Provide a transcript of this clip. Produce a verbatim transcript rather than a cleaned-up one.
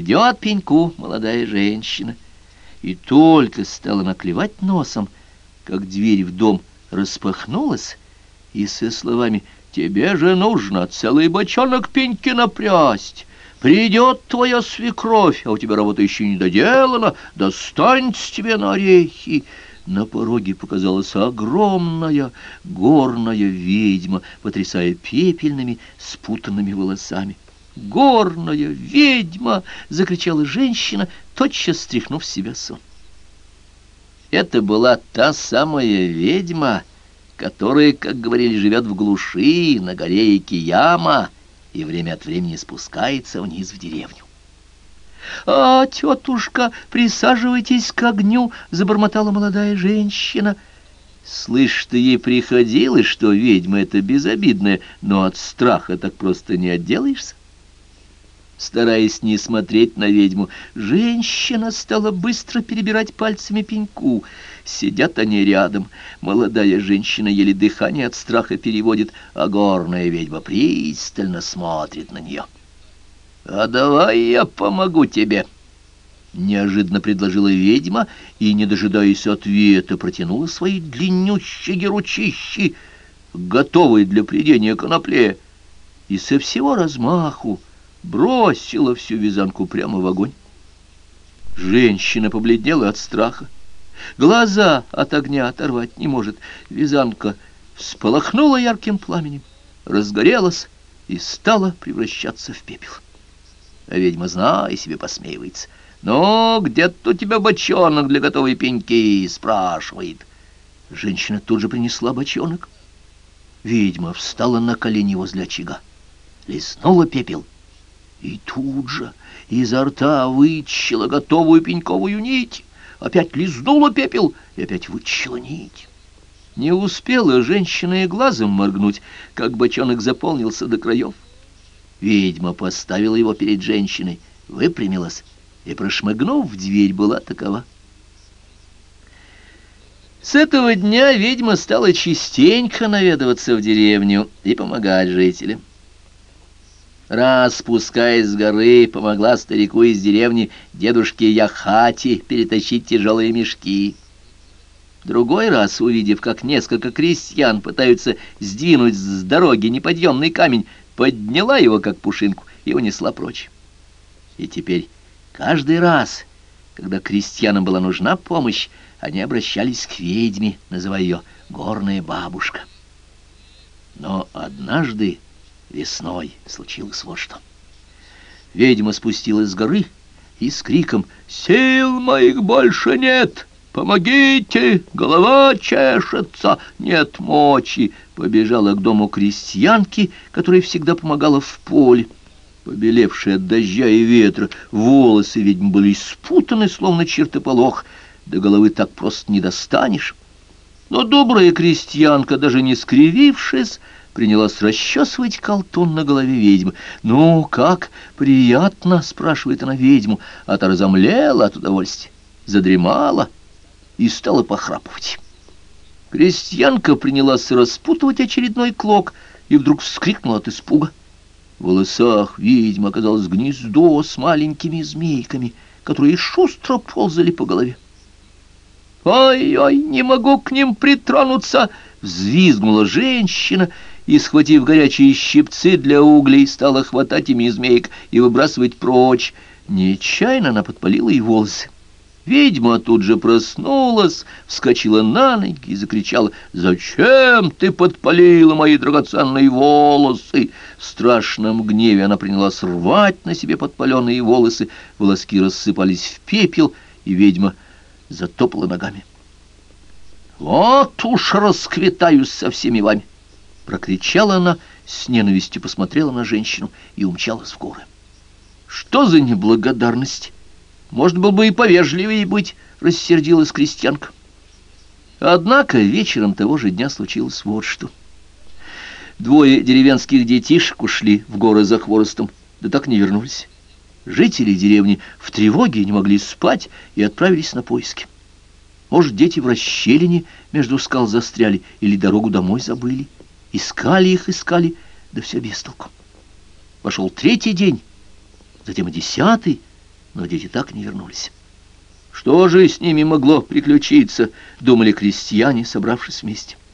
Идет пеньку молодая женщина, и только стала наклевать носом, как дверь в дом распахнулась, и со словами «Тебе же нужно целый бочонок пеньки напрясть. Придет твоя свекровь, а у тебя работа еще не доделана, достанется тебе на орехи». На пороге показалась огромная горная ведьма, потрясая пепельными спутанными волосами. «Горная ведьма!» — закричала женщина, тотчас стряхнув с себя сон. Это была та самая ведьма, которая, как говорили, живет в глуши, на горе Икияма, и время от времени спускается вниз в деревню. «А, тетушка, присаживайтесь к огню!» — забормотала молодая женщина. Слышь-то ей приходилось, что ведьма эта безобидная, но от страха так просто не отделаешься. Стараясь не смотреть на ведьму, женщина стала быстро перебирать пальцами пеньку. Сидят они рядом. Молодая женщина еле дыхание от страха переводит, а горная ведьма пристально смотрит на нее. «А давай я помогу тебе!» — неожиданно предложила ведьма и, не дожидаясь ответа, протянула свои длиннющие ручищи, готовые для прядения конопле, и со всего размаху бросила всю вязанку прямо в огонь. Женщина побледнела от страха, глаза от огня оторвать не может. Вязанка всполохнула ярким пламенем, разгорелась и стала превращаться в пепел. А ведьма, зная себе, посмеивается. «Ну, где-то у тебя бочонок для готовой пеньки?» — спрашивает. Женщина тут же принесла бочонок. Ведьма встала на колени возле очага, лизнула пепел, и тут же изо рта вытащила готовую пеньковую нить. Опять лизнула пепел и опять вытащила нить. Не успела женщина и глазом моргнуть, как бочонок заполнился до краев. Ведьма поставила его перед женщиной, выпрямилась и, прошмыгнув в дверь, была такова. С этого дня ведьма стала частенько наведываться в деревню и помогать жителям. Раз, спускаясь с горы, помогла старику из деревни дедушке Яхати перетащить тяжелые мешки. Другой раз, увидев, как несколько крестьян пытаются сдвинуть с дороги неподъемный камень, подняла его, как пушинку, и унесла прочь. И теперь каждый раз, когда крестьянам была нужна помощь, они обращались к ведьме, называя ее «горная бабушка». Но однажды весной случилось вот что. Ведьма спустилась с горы и с криком «Сил моих больше нет! Помогите! Голова чешется! Нет мочи!» побежала к дому крестьянки, которая всегда помогала в поле. Побелевшие от дождя и ветра, волосы ведьмы были спутаны, словно чертополох. До головы так просто не достанешь. Но добрая крестьянка, даже не скривившись, принялась расчесывать колтун на голове ведьмы. «Ну, как? Приятно?» — спрашивает она ведьму, а та разомлела от удовольствия, задремала и стала похрапывать. Крестьянка принялась распутывать очередной клок и вдруг вскрикнула от испуга. В волосах ведьмы оказалось гнездо с маленькими змейками, которые шустро ползали по голове. «Ой-ой, не могу к ним притронуться!» — взвизгнула женщина и, схватив горячие щипцы для углей, стала хватать ими змеек и выбрасывать прочь. Нечаянно она подпалила и волосы. Ведьма тут же проснулась, вскочила на ноги и закричала: «Зачем ты подпалила мои драгоценные волосы?» В страшном гневе она принялась рвать на себе подпаленные волосы, волоски рассыпались в пепел, и ведьма затопала ногами. «Вот уж расквитаюсь со всеми вами!» Прокричала она, с ненавистью посмотрела на женщину и умчалась в горы. «Что за неблагодарность? Можно было бы и повежливее быть», — рассердилась крестьянка. Однако вечером того же дня случилось вот что. Двое деревенских детишек ушли в горы за хворостом, да так не вернулись. Жители деревни в тревоге не могли спать и отправились на поиски. Может, дети в расщелине между скал застряли или дорогу домой забыли. Искали их, искали, да все без толку. Пошел третий день, затем и десятый, но дети так и не вернулись. Что же с ними могло приключиться, думали крестьяне, собравшись вместе.